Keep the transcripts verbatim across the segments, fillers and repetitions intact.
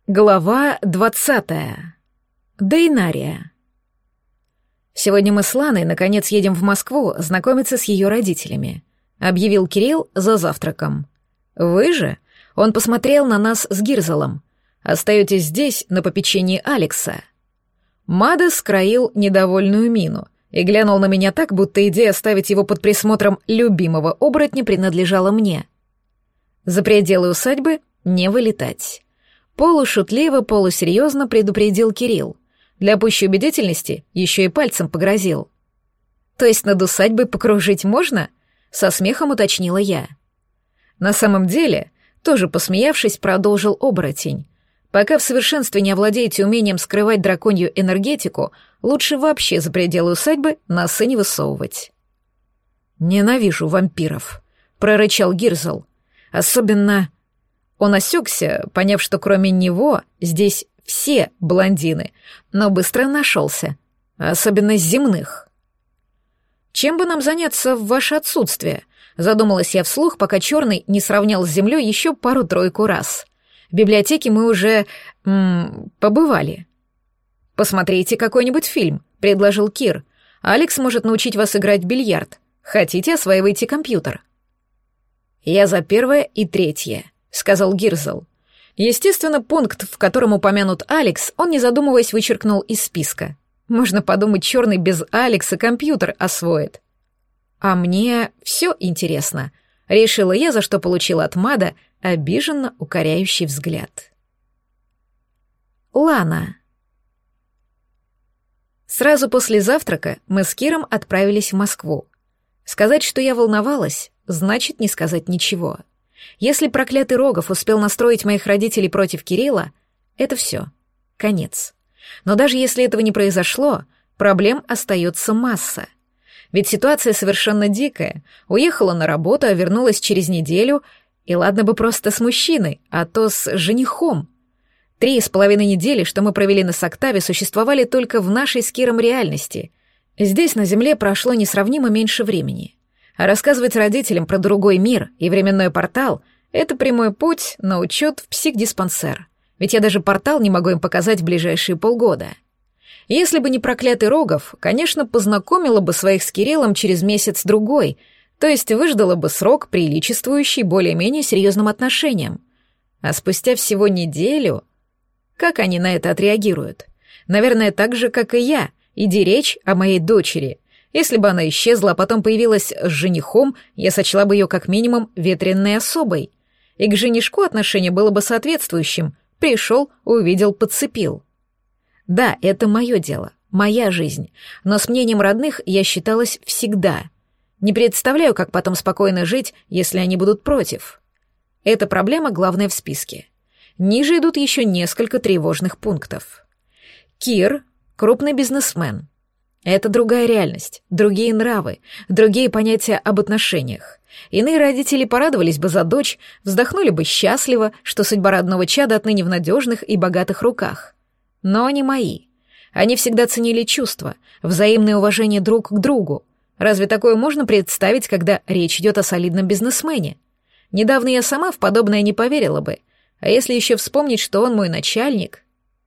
Глава двадцатая. Дейнария. «Сегодня мы с Ланой, наконец, едем в Москву знакомиться с ее родителями», — объявил Кирилл за завтраком. «Вы же?» — он посмотрел на нас с Гирзелом. «Остаетесь здесь, на попечении Алекса». Мада скроил недовольную мину и глянул на меня так, будто идея оставить его под присмотром любимого оборотня принадлежала мне. За пределы усадьбы не вылетать. Полушутливо, полусерьезно предупредил Кирилл. Для пущей убедительности еще и пальцем погрозил. «То есть над усадьбой покружить можно?» — со смехом уточнила я. На самом деле, тоже посмеявшись, продолжил оборотень. «Пока в совершенстве не овладеете умением скрывать драконью энергетику, лучше вообще за пределы усадьбы носы не высовывать». «Ненавижу вампиров», — прорычал Гирзел. «Особенно...» Он осекся, поняв, что кроме него здесь все блондины, но быстро нашелся, особенно земных. «Чем бы нам заняться в ваше отсутствие?» — задумалась я вслух, пока черный не сравнял с землей еще пару-тройку раз. В библиотеке мы уже... М- побывали. «Посмотрите какой-нибудь фильм», — предложил Кир. «Алекс может научить вас играть в бильярд. Хотите, осваивайте компьютер». «Я за первое и третье», — сказал Гирзел. Естественно, пункт, в котором упомянут Алекс, он, не задумываясь, вычеркнул из списка. Можно подумать, черный без Алекса компьютер освоит. А мне все интересно. Решила я, за что получила от Мада обиженно укоряющий взгляд. Лана. Сразу после завтрака мы с Киром отправились в Москву. Сказать, что я волновалась, значит не сказать ничего. Если проклятый Рогов успел настроить моих родителей против Кирилла, это все, конец. Но даже если этого не произошло, проблем остается масса. Ведь ситуация совершенно дикая. Уехала на работу, а вернулась через неделю, и ладно бы просто с мужчиной, а то с женихом. Три с половиной недели, что мы провели на Соктаве, существовали только в нашей с Киром реальности. Здесь, на Земле, прошло несравнимо меньше времени. А рассказывать родителям про другой мир и временной портал — это прямой путь на учет в психдиспансер. Ведь я даже портал не могу им показать в ближайшие полгода. Если бы не проклятый Рогов, конечно, познакомила бы своих с Кириллом через месяц-другой, то есть выждала бы срок, приличествующий более-менее серьезным отношениям. А спустя всего неделю... Как они на это отреагируют? Наверное, так же, как и я, иди речь о моей дочери — Если бы она исчезла, а потом появилась с женихом, я сочла бы ее как минимум ветреной особой. И к женишку отношение было бы соответствующим. Пришел, увидел, подцепил. Да, это мое дело, моя жизнь, но с мнением родных я считалась всегда. Не представляю, как потом спокойно жить, если они будут против. Эта проблема главная в списке. Ниже идут еще несколько тревожных пунктов. Кир — крупный бизнесмен. Это другая реальность, другие нравы, другие понятия об отношениях. Иные родители порадовались бы за дочь, вздохнули бы счастливо, что судьба родного чада отныне в надежных и богатых руках. Но они мои. Они всегда ценили чувства, взаимное уважение друг к другу. Разве такое можно представить, когда речь идет о солидном бизнесмене? Недавно я сама в подобное не поверила бы. А если еще вспомнить, что он мой начальник...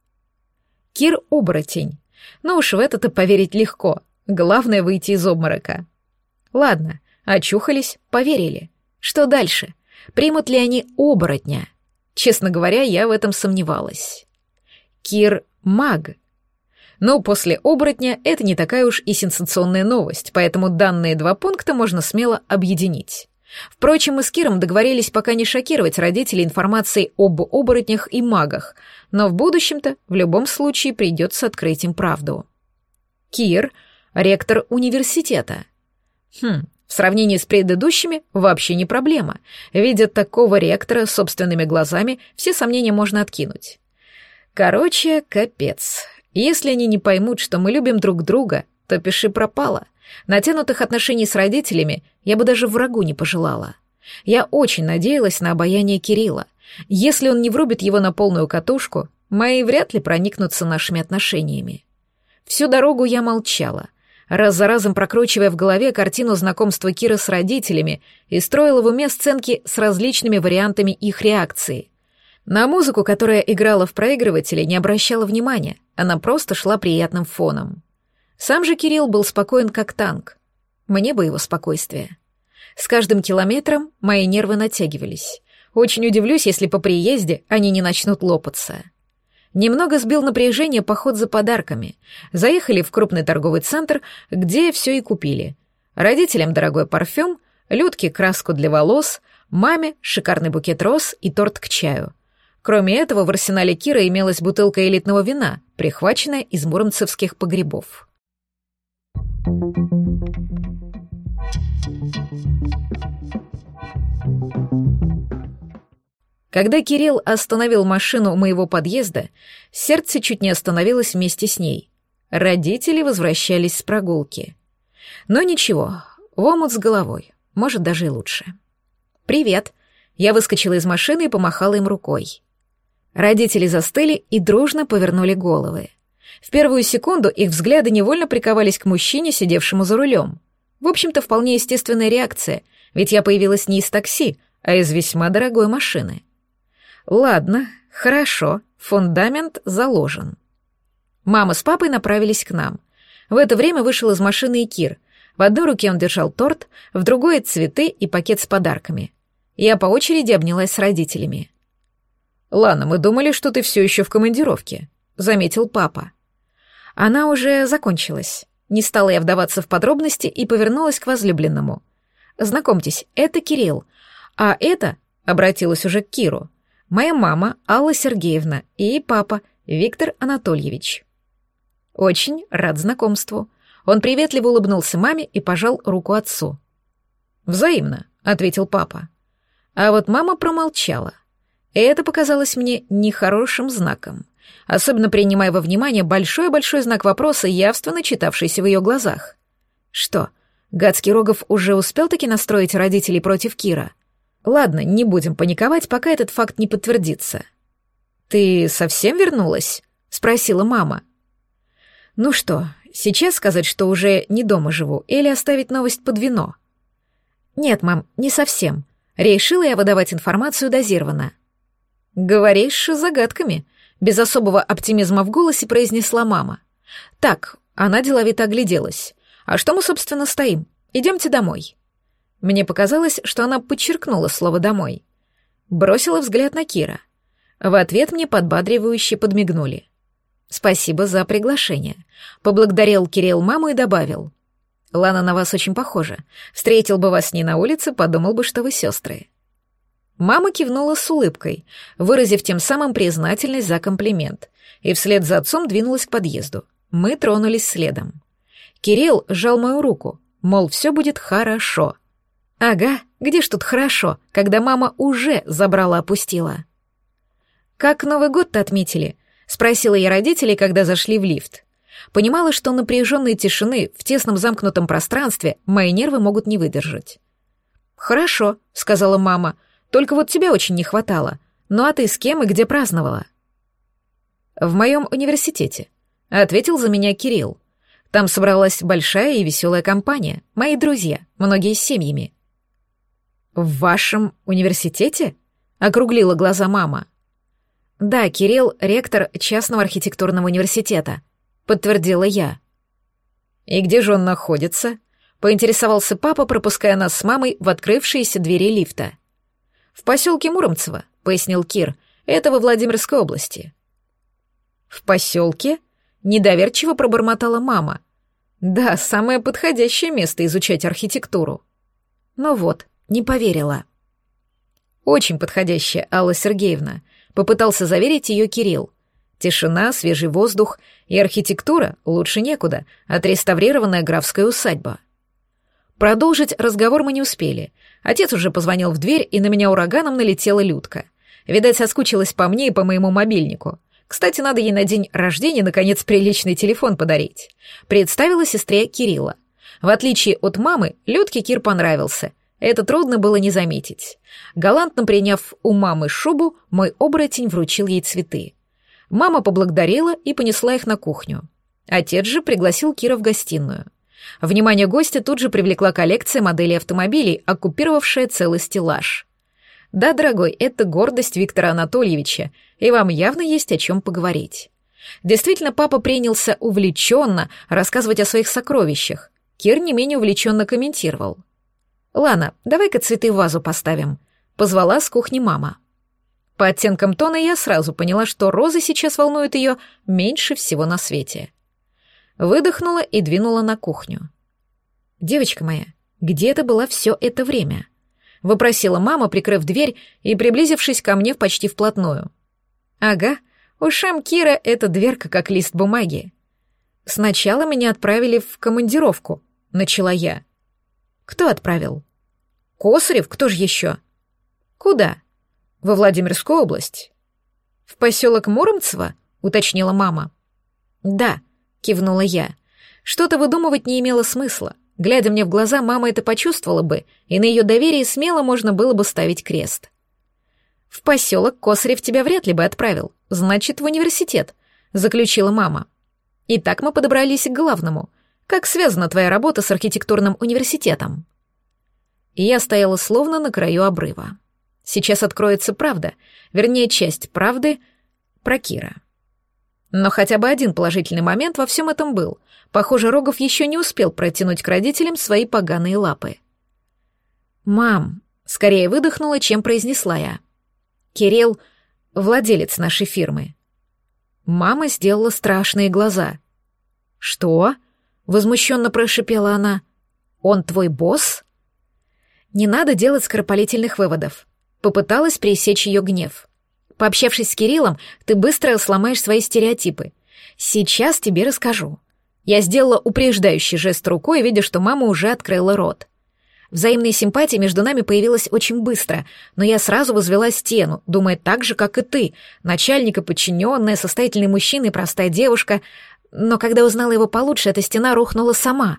Кир — оборотень. Ну уж в это-то поверить легко. Главное — выйти из обморока. Ладно, очухались, поверили. Что дальше? Примут ли они оборотня? Честно говоря, я в этом сомневалась. Кир — маг. Но после оборотня это не такая уж и сенсационная новость, поэтому данные два пункта можно смело объединить. Впрочем, мы с Киром договорились пока не шокировать родителей информацией об оборотнях и магах, но в будущем-то в любом случае придется открыть им правду. Кир — ректор университета. Хм, в сравнении с предыдущими вообще не проблема. Видя такого ректора собственными глазами, все сомнения можно откинуть. Короче, капец. Если они не поймут, что мы любим друг друга, то пиши пропало. Натянутых отношений с родителями я бы даже врагу не пожелала. Я очень надеялась на обаяние Кирилла. Если он не врубит его на полную катушку, мои вряд ли проникнутся нашими отношениями. Всю дорогу я молчала, раз за разом прокручивая в голове картину знакомства Кира с родителями и строила в уме сценки с различными вариантами их реакции. На музыку, которая играла в проигрывателе, не обращала внимания, она просто шла приятным фоном. Сам же Кирилл был спокоен, как танк. Мне бы его спокойствие. С каждым километром мои нервы натягивались. Очень удивлюсь, если по приезде они не начнут лопаться. Немного сбил напряжение поход за подарками. Заехали в крупный торговый центр, где все и купили. Родителям дорогой парфюм, Людке краску для волос, маме шикарный букет роз и торт к чаю. Кроме этого, в арсенале Кира имелась бутылка элитного вина, прихваченная из муромцевских погребов. Когда Кирилл остановил машину у моего подъезда, сердце чуть не остановилось вместе с ней. Родители возвращались с прогулки. Но ничего, в омут с головой, может, даже и лучше. «Привет!» Я выскочила из машины и помахала им рукой. Родители застыли и дружно повернули головы. В первую секунду их взгляды невольно приковались к мужчине, сидевшему за рулем. В общем-то, вполне естественная реакция, ведь я появилась не из такси, а из весьма дорогой машины. Ладно, хорошо, фундамент заложен. Мама с папой направились к нам. В это время вышел из машины и Кир. В одной руке он держал торт, в другой — цветы и пакет с подарками. Я по очереди обнялась с родителями. «Лана, мы думали, что ты все еще в командировке», — заметил папа. Она уже закончилась. Не стала я вдаваться в подробности и повернулась к возлюбленному. «Знакомьтесь, это Кирилл, а это...» — обратилась уже к Киру. «Моя мама Алла Сергеевна и папа Виктор Анатольевич». «Очень рад знакомству». Он приветливо улыбнулся маме и пожал руку отцу. «Взаимно», — ответил папа. А вот мама промолчала. И это показалось мне нехорошим знаком, особенно принимая во внимание большой-большой знак вопроса, явственно читавшийся в ее глазах. Что, гадский Рогов уже успел-таки настроить родителей против Кира? Ладно, не будем паниковать, пока этот факт не подтвердится. «Ты совсем вернулась?» — спросила мама. «Ну что, сейчас сказать, что уже не дома живу, или оставить новость под вино?» «Нет, мам, не совсем. Решила я выдавать информацию дозированно». «Говоришь загадками», — без особого оптимизма в голосе произнесла мама. «Так», — она деловито огляделась. «А что мы, собственно, стоим? Идемте домой». Мне показалось, что она подчеркнула слово «домой». Бросила взгляд на Кира. В ответ мне подбадривающе подмигнули. «Спасибо за приглашение», — поблагодарил Кирилл маму и добавил. «Лана на вас очень похожа. Встретил бы вас не на улице, подумал бы, что вы сестры». Мама кивнула с улыбкой, выразив тем самым признательность за комплимент, и вслед за отцом двинулась к подъезду. Мы тронулись следом. Кирилл сжал мою руку, мол, все будет хорошо. Ага, где ж тут хорошо, когда мама уже забрала-опустила. «Как Новый год-то отметили?» — спросила я родителей, когда зашли в лифт. Понимала, что напряженной тишины в тесном замкнутом пространстве мои нервы могут не выдержать. «Хорошо», — сказала мама, — «только вот тебя очень не хватало. Ну а ты с кем и где праздновала?» «В моем университете», — ответил за меня Кирилл. «Там собралась большая и веселая компания, мои друзья, многие с семьями». «В вашем университете?» — округлила глаза мама. «Да, Кирилл — ректор частного архитектурного университета», — подтвердила я. «И где же он находится?» — поинтересовался папа, пропуская нас с мамой в открывшиеся двери лифта. «В поселке Муромцево», — пояснил Кир, — «это во Владимирской области». «В поселке?» — недоверчиво пробормотала мама. «Да, самое подходящее место изучать архитектуру». Но вот, не поверила. «Очень подходящее, Алла Сергеевна», — попытался заверить ее Кирилл. «Тишина, свежий воздух и архитектура лучше некуда, отреставрированная графская усадьба». Продолжить разговор мы не успели. Отец уже позвонил в дверь, и на меня ураганом налетела Людка. Видать, соскучилась по мне и по моему мобильнику. Кстати, надо ей на день рождения, наконец, приличный телефон подарить. Представила сестре Кирилла. В отличие от мамы, Людке Кир понравился. Это трудно было не заметить. Галантно приняв у мамы шубу, мой оборотень вручил ей цветы. Мама поблагодарила и понесла их на кухню. Отец же пригласил Кира в гостиную. Внимание гостя тут же привлекла коллекция моделей автомобилей, оккупировавшая целый стеллаж. Да, дорогой, это гордость Виктора Анатольевича, и вам явно есть о чем поговорить. Действительно, папа принялся увлеченно рассказывать о своих сокровищах. Кир не менее увлеченно комментировал. «Лана, давай-ка цветы в вазу поставим», — позвала с кухни мама. По оттенкам тона я сразу поняла, что розы сейчас волнуют ее меньше всего на свете. Выдохнула и двинула на кухню. «Девочка моя, где ты была все это время?» — вопросила мама, прикрыв дверь и приблизившись ко мне почти вплотную. «Ага, ушам Кира эта дверка как лист бумаги. Сначала меня отправили в командировку», — начала я. «Кто отправил?» «Косарев, кто же еще?» «Куда?» «Во Владимирскую область». «В поселок Муромцево?» — уточнила мама. «Да», — кивнула я. Что-то выдумывать не имело смысла. Глядя мне в глаза, мама это почувствовала бы, и на ее доверие смело можно было бы ставить крест. «В поселок Косарев тебя вряд ли бы отправил, значит, в университет», — заключила мама. «И так мы подобрались к главному. Как связана твоя работа с архитектурным университетом?» И я стояла словно на краю обрыва. Сейчас откроется правда, вернее, часть правды про Кира. Но хотя бы один положительный момент во всем этом был. Похоже, Рогов еще не успел протянуть к родителям свои поганые лапы. «Мам», — скорее выдохнула, чем произнесла я. «Кирилл — владелец нашей фирмы». Мама сделала страшные глаза. «Что?» — возмущенно прошипела она. «Он твой босс?» «Не надо делать скоропалительных выводов». Попыталась пресечь ее гнев. «Пообщавшись с Кириллом, ты быстро сломаешь свои стереотипы. Сейчас тебе расскажу». Я сделала упреждающий жест рукой, видя, что мама уже открыла рот. Взаимная симпатия между нами появилась очень быстро, но я сразу возвела стену, думая так же, как и ты. Начальник и подчиненная, состоятельный мужчина и простая девушка. Но когда узнала его получше, эта стена рухнула сама.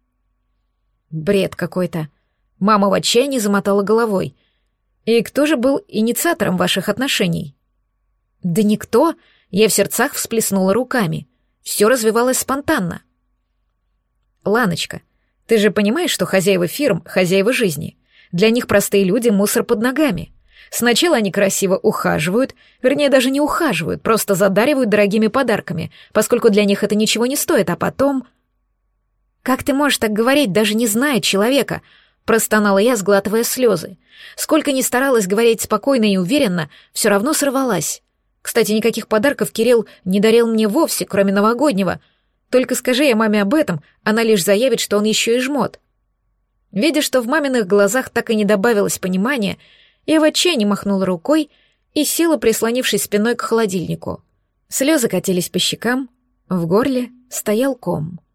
Бред какой-то. Мама в отчаянии замотала головой. «И кто же был инициатором ваших отношений?» «Да никто», — я в сердцах всплеснула руками. Все развивалось спонтанно. «Ланочка, ты же понимаешь, что хозяева фирм — хозяева жизни. Для них простые люди — мусор под ногами. Сначала они красиво ухаживают, вернее, даже не ухаживают, просто задаривают дорогими подарками, поскольку для них это ничего не стоит, а потом...» «Как ты можешь так говорить, даже не зная человека?» Простонала я, сглатывая слезы. Сколько ни старалась говорить спокойно и уверенно, все равно сорвалась. Кстати, никаких подарков Кирилл не дарил мне вовсе, кроме новогоднего. Только скажи я маме об этом, она лишь заявит, что он еще и жмот. Видя, что в маминых глазах так и не добавилось понимания, я в отчаянии махнула рукой и села, прислонившись спиной к холодильнику. Слезы катились по щекам, в горле стоял ком.